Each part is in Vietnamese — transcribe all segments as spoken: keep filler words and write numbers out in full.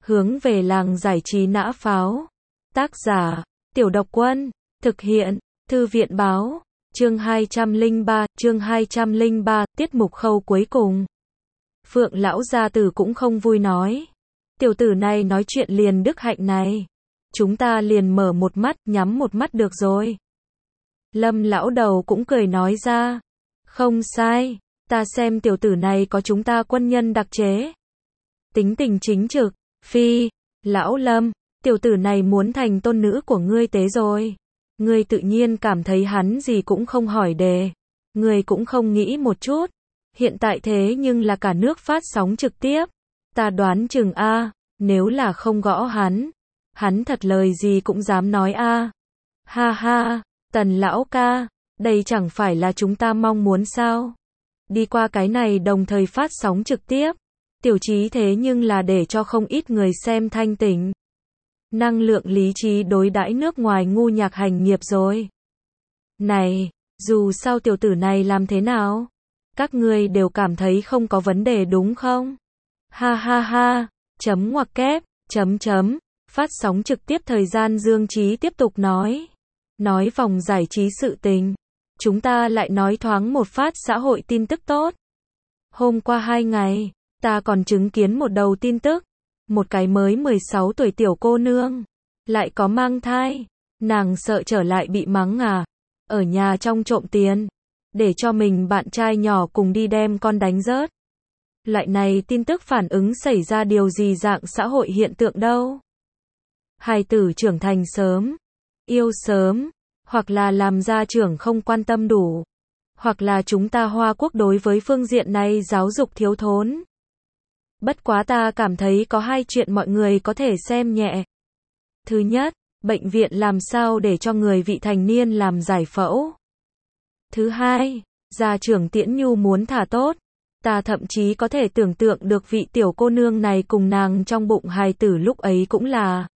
Hướng về làng giải trí nã pháo. Tác giả, Tiểu Độc Quân. Thực hiện, Thư viện báo. Chương hai trăm lẻ ba, chương hai trăm lẻ ba, tiết mục khâu cuối cùng. Phượng lão gia tử cũng không vui nói. Tiểu tử này nói chuyện liền đức hạnh này. Chúng ta liền mở một mắt, nhắm một mắt được rồi. Lâm lão đầu cũng cười nói ra. Không sai, ta xem tiểu tử này có chúng ta quân nhân đặc chế. Tính tình chính trực, phi, lão Lâm, tiểu tử này muốn thành tôn nữ của ngươi tế rồi. Ngươi tự nhiên cảm thấy hắn gì cũng không hỏi đề. Ngươi cũng không nghĩ một chút. Hiện tại thế nhưng là cả nước phát sóng trực tiếp. Ta đoán chừng a, nếu là không gõ hắn, hắn thật lời gì cũng dám nói a. Ha ha, Tần lão ca, đây chẳng phải là chúng ta mong muốn sao? Đi qua cái này đồng thời phát sóng trực tiếp, tiểu trí thế nhưng là để cho không ít người xem thanh tỉnh. Năng lượng lý trí đối đãi nước ngoài ngu nhạc hành nghiệp rồi. Này, dù sao tiểu tử này làm thế nào? Các ngươi đều cảm thấy không có vấn đề đúng không? Ha ha ha, chấm ngoặc kép, chấm chấm, phát sóng trực tiếp thời gian Dương Trí tiếp tục nói. Nói vòng giải trí sự tình. Chúng ta lại nói thoáng một phát xã hội tin tức tốt. Hôm qua hai ngày, ta còn chứng kiến một đầu tin tức. Một cái mới mười sáu tuổi tiểu cô nương, lại có mang thai. Nàng sợ trở lại bị mắng à. Ở nhà trong trộm tiền, để cho mình bạn trai nhỏ cùng đi đem con đánh rớt. Loại này tin tức phản ứng xảy ra điều gì dạng xã hội hiện tượng đâu. Hài tử trưởng thành sớm, yêu sớm, hoặc là làm gia trưởng không quan tâm đủ, hoặc là chúng ta Hoa Quốc đối với phương diện này giáo dục thiếu thốn. Bất quá ta cảm thấy có hai chuyện mọi người có thể xem nhẹ. Thứ nhất, bệnh viện làm sao để cho người vị thành niên làm giải phẫu. Thứ hai, gia trưởng Tiễn Nhu muốn thả tốt. Ta thậm chí có thể tưởng tượng được vị tiểu cô nương này cùng nàng trong bụng hài tử lúc ấy cũng là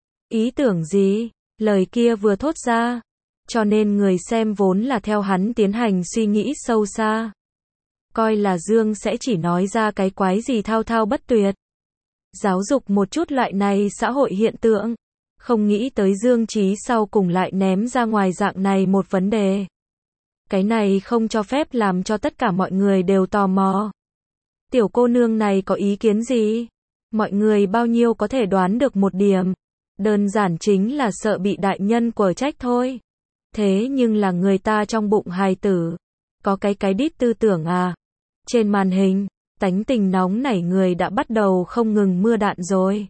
ý tưởng gì, lời kia vừa thốt ra. Cho nên người xem vốn là theo hắn tiến hành suy nghĩ sâu xa. Coi là Dương sẽ chỉ nói ra cái quái gì thao thao bất tuyệt. Giáo dục một chút loại này xã hội hiện tượng. Không nghĩ tới Dương Trí sau cùng lại ném ra ngoài dạng này một vấn đề. Cái này không cho phép làm cho tất cả mọi người đều tò mò. Tiểu cô nương này có ý kiến gì? Mọi người bao nhiêu có thể đoán được một điểm. Đơn giản chính là sợ bị đại nhân quở trách thôi. Thế nhưng là người ta trong bụng hài tử. Có cái cái đít tư tưởng à? Trên màn hình, tánh tình nóng nảy người đã bắt đầu không ngừng mưa đạn rồi.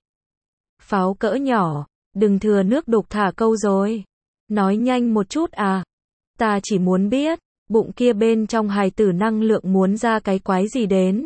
Pháo cỡ nhỏ, đừng thừa nước đục thả câu rồi. Nói nhanh một chút à? Ta chỉ muốn biết, bụng kia bên trong hài tử năng lượng muốn ra cái quái gì đến.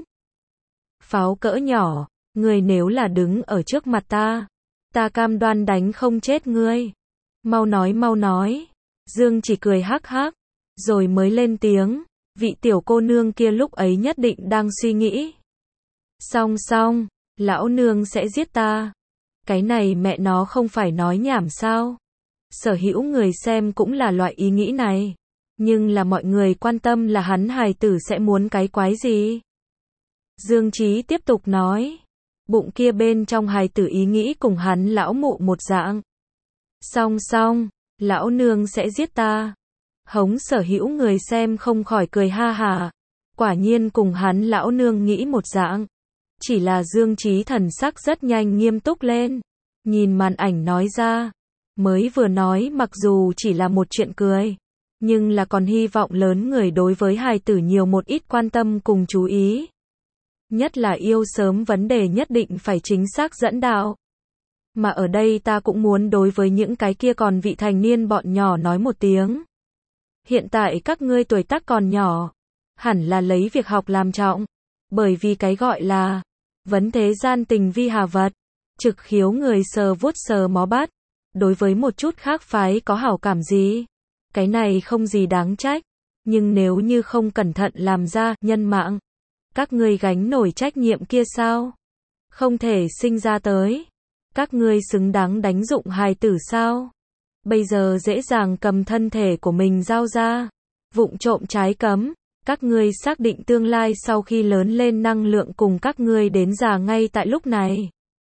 Pháo cỡ nhỏ, người nếu là đứng ở trước mặt ta, ta cam đoan đánh không chết ngươi. Mau nói mau nói. Dương chỉ cười hắc hắc, rồi mới lên tiếng. Vị tiểu cô nương kia lúc ấy nhất định đang suy nghĩ. Xong xong, lão nương sẽ giết ta. Cái này mẹ nó không phải nói nhảm sao? Sở hữu người xem cũng là loại ý nghĩ này. Nhưng là mọi người quan tâm là hắn hài tử sẽ muốn cái quái gì? Dương Trí tiếp tục nói. Bụng kia bên trong hài tử ý nghĩ cùng hắn lão mụ một dạng. Xong xong, lão nương sẽ giết ta. Hống sở hữu người xem không khỏi cười ha hả. Quả nhiên cùng hắn lão nương nghĩ một dạng. Chỉ là Dương Trí thần sắc rất nhanh nghiêm túc lên. Nhìn màn ảnh nói ra. Mới vừa nói mặc dù chỉ là một chuyện cười. Nhưng là còn hy vọng lớn người đối với hài tử nhiều một ít quan tâm cùng chú ý. Nhất là yêu sớm vấn đề nhất định phải chính xác dẫn đạo. Mà ở đây ta cũng muốn đối với những cái kia còn vị thành niên bọn nhỏ nói một tiếng. Hiện tại các ngươi tuổi tác còn nhỏ, hẳn là lấy việc học làm trọng. Bởi vì cái gọi là vấn thế gian tình vi hà vật, trực khiếu người sờ vuốt sờ mó bắt. Đối với một chút khác phái có hảo cảm gì, cái này không gì đáng trách. Nhưng nếu như không cẩn thận làm ra nhân mạng, các ngươi gánh nổi trách nhiệm kia sao? Không thể sinh ra tới. Các ngươi xứng đáng đánh dụng hài tử sao? Bây giờ dễ dàng cầm thân thể của mình giao ra, vụng trộm trái cấm. Các ngươi xác định tương lai sau khi lớn lên năng lượng cùng các ngươi đến già ngay tại lúc này.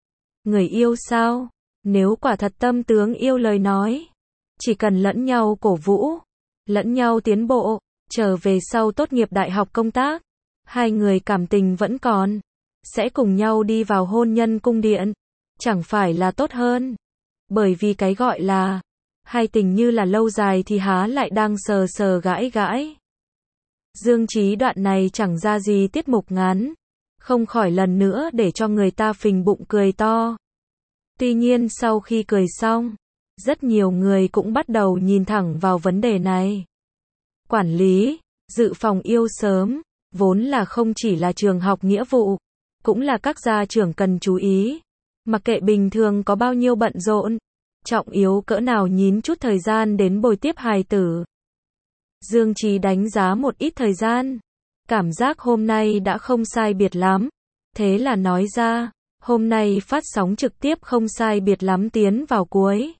Người yêu sao? Nếu quả thật tâm tướng yêu lời nói, chỉ cần lẫn nhau cổ vũ, lẫn nhau tiến bộ, trở về sau tốt nghiệp đại học công tác, hai người cảm tình vẫn còn, sẽ cùng nhau đi vào hôn nhân cung điện, chẳng phải là tốt hơn. Bởi vì cái gọi là hai tình như là lâu dài thì há lại đang sờ sờ gãi gãi. Dương Chí đoạn này chẳng ra gì tiết mục ngắn, không khỏi lần nữa để cho người ta phình bụng cười to. Tuy nhiên sau khi cười xong, rất nhiều người cũng bắt đầu nhìn thẳng vào vấn đề này. Quản lý, dự phòng yêu sớm, vốn là không chỉ là trường học nghĩa vụ, cũng là các gia trưởng cần chú ý. Mặc kệ bình thường có bao nhiêu bận rộn, trọng yếu cỡ nào nhín chút thời gian đến bồi tiếp hài tử. Dương Chí đánh giá một ít thời gian, cảm giác hôm nay đã không sai biệt lắm, thế là nói ra, hôm nay phát sóng trực tiếp không sai biệt lắm tiến vào cuối.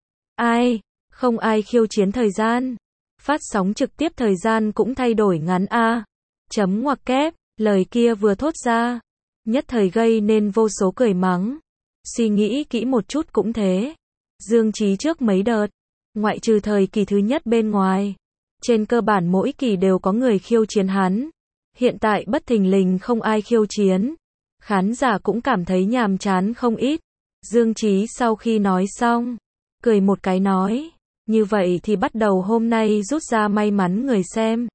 Ai, không ai khiêu chiến thời gian, phát sóng trực tiếp thời gian cũng thay đổi ngắn a. Chấm ngoặc kép, lời kia vừa thốt ra, nhất thời gây nên vô số cười mắng. Suy nghĩ kỹ một chút cũng thế. Dương Chí trước mấy đợt, ngoại trừ thời kỳ thứ nhất bên ngoài, trên cơ bản mỗi kỳ đều có người khiêu chiến hắn. Hiện tại bất thình lình không ai khiêu chiến, khán giả cũng cảm thấy nhàm chán không ít. Dương Chí sau khi nói xong, cười một cái nói, như vậy thì bắt đầu hôm nay rút ra may mắn người xem.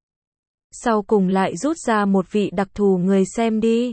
Sau cùng lại rút ra một vị đặc thù người xem đi.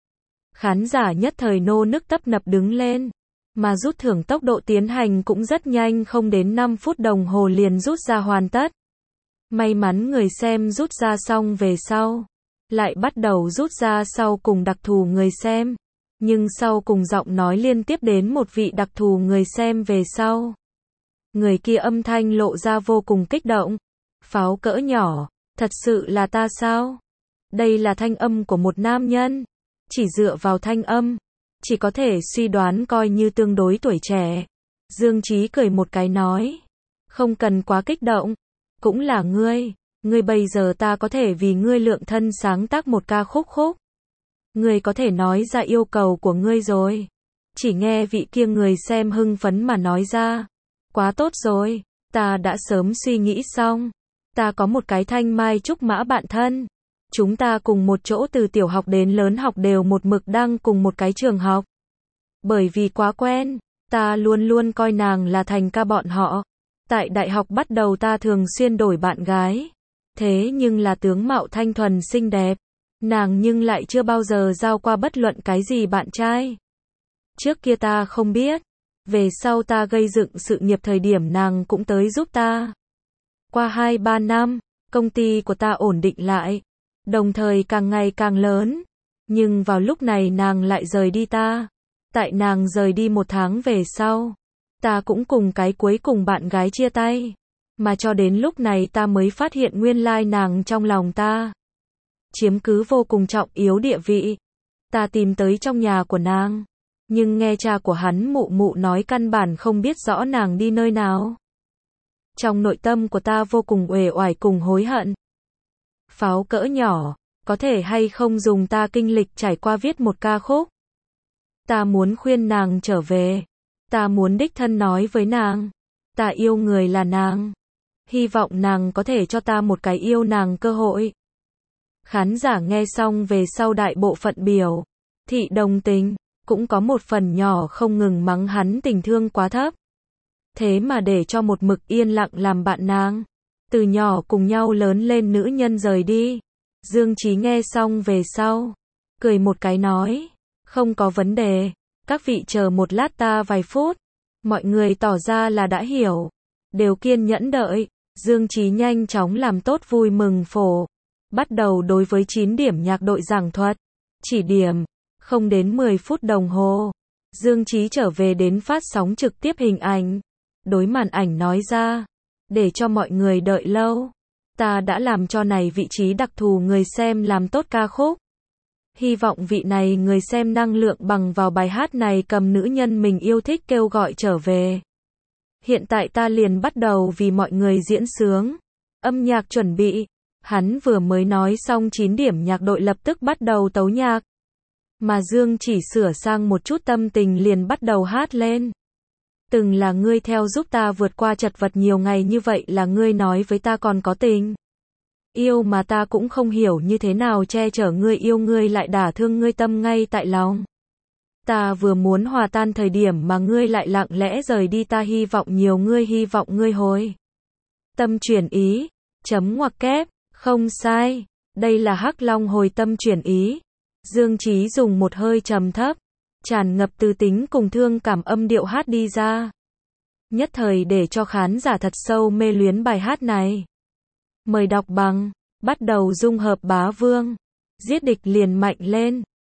Khán giả nhất thời nô nức tấp nập đứng lên, mà rút thưởng tốc độ tiến hành cũng rất nhanh, không đến năm phút đồng hồ liền rút ra hoàn tất. May mắn người xem rút ra xong về sau, lại bắt đầu rút ra sau cùng đặc thù người xem, nhưng sau cùng giọng nói liên tiếp đến một vị đặc thù người xem về sau. Người kia âm thanh lộ ra vô cùng kích động. Pháo cỡ nhỏ, thật sự là ta sao? Đây là thanh âm của một nam nhân. Chỉ dựa vào thanh âm, chỉ có thể suy đoán coi như tương đối tuổi trẻ. Dương Chí cười một cái nói, không cần quá kích động, cũng là ngươi, ngươi bây giờ ta có thể vì ngươi lượng thân sáng tác một ca khúc khúc. Ngươi có thể nói ra yêu cầu của ngươi rồi. Chỉ nghe vị kia người xem hưng phấn mà nói ra, quá tốt rồi, ta đã sớm suy nghĩ xong. Ta có một cái thanh mai trúc mã bạn thân. Chúng ta cùng một chỗ từ tiểu học đến lớn học đều một mực đang cùng một cái trường học. Bởi vì quá quen, ta luôn luôn coi nàng là thành ca bọn họ. Tại đại học bắt đầu ta thường xuyên đổi bạn gái. Thế nhưng là tướng mạo thanh thuần xinh đẹp. Nàng nhưng lại chưa bao giờ giao qua bất luận cái gì bạn trai. Trước kia ta không biết. Về sau ta gây dựng sự nghiệp thời điểm nàng cũng tới giúp ta. Qua hai ba năm, công ty của ta ổn định lại. Đồng thời càng ngày càng lớn. Nhưng vào lúc này nàng lại rời đi ta. Tại nàng rời đi một tháng về sau, ta cũng cùng cái cuối cùng bạn gái chia tay. Mà cho đến lúc này ta mới phát hiện nguyên lai nàng trong lòng ta chiếm cứ vô cùng trọng yếu địa vị. Ta tìm tới trong nhà của nàng, nhưng nghe cha của hắn mụ mụ nói căn bản không biết rõ nàng đi nơi nào. Trong nội tâm của ta vô cùng uể oải cùng hối hận. Pháo cỡ nhỏ, có thể hay không dùng ta kinh lịch trải qua viết một ca khúc. Ta muốn khuyên nàng trở về. Ta muốn đích thân nói với nàng. Ta yêu người là nàng. Hy vọng nàng có thể cho ta một cái yêu nàng cơ hội. Khán giả nghe xong về sau đại bộ phận biểu thị đồng tình, cũng có một phần nhỏ không ngừng mắng hắn tình thương quá thấp. Thế mà để cho một mực yên lặng làm bạn nàng, từ nhỏ cùng nhau lớn lên nữ nhân rời đi. Dương Chí nghe xong về sau, cười một cái nói, không có vấn đề, các vị chờ một lát ta vài phút. Mọi người tỏ ra là đã hiểu, đều kiên nhẫn đợi. Dương Chí nhanh chóng làm tốt vui mừng phổ, bắt đầu đối với chín điểm nhạc đội giảng thuật, chỉ điểm, không đến mười phút đồng hồ. Dương Chí trở về đến phát sóng trực tiếp hình ảnh, đối màn ảnh nói ra, để cho mọi người đợi lâu. Ta đã làm cho này vị trí đặc thù người xem làm tốt ca khúc. Hy vọng vị này người xem năng lượng bằng vào bài hát này cầm nữ nhân mình yêu thích kêu gọi trở về. Hiện tại ta liền bắt đầu vì mọi người diễn sướng. Âm nhạc chuẩn bị. Hắn vừa mới nói xong chín điểm nhạc đội lập tức bắt đầu tấu nhạc. Mà Dương chỉ sửa sang một chút tâm tình liền bắt đầu hát lên. Từng là ngươi theo giúp ta vượt qua chật vật nhiều ngày như vậy là ngươi nói với ta còn có tình yêu mà ta cũng không hiểu như thế nào che chở ngươi yêu ngươi lại đả thương ngươi tâm ngay tại lòng. Ta vừa muốn hòa tan thời điểm mà ngươi lại lặng lẽ rời đi ta hy vọng nhiều ngươi hy vọng ngươi hồi. Tâm chuyển ý, chấm ngoặc kép, không sai, đây là Hắc Long hồi tâm chuyển ý. Dương Chí dùng một hơi trầm thấp, tràn ngập từ tính cùng thương cảm âm điệu hát đi ra. Nhất thời để cho khán giả thật sâu mê luyến bài hát này. Mời đọc bằng, bắt đầu dung hợp bá vương, giết địch liền mạnh lên.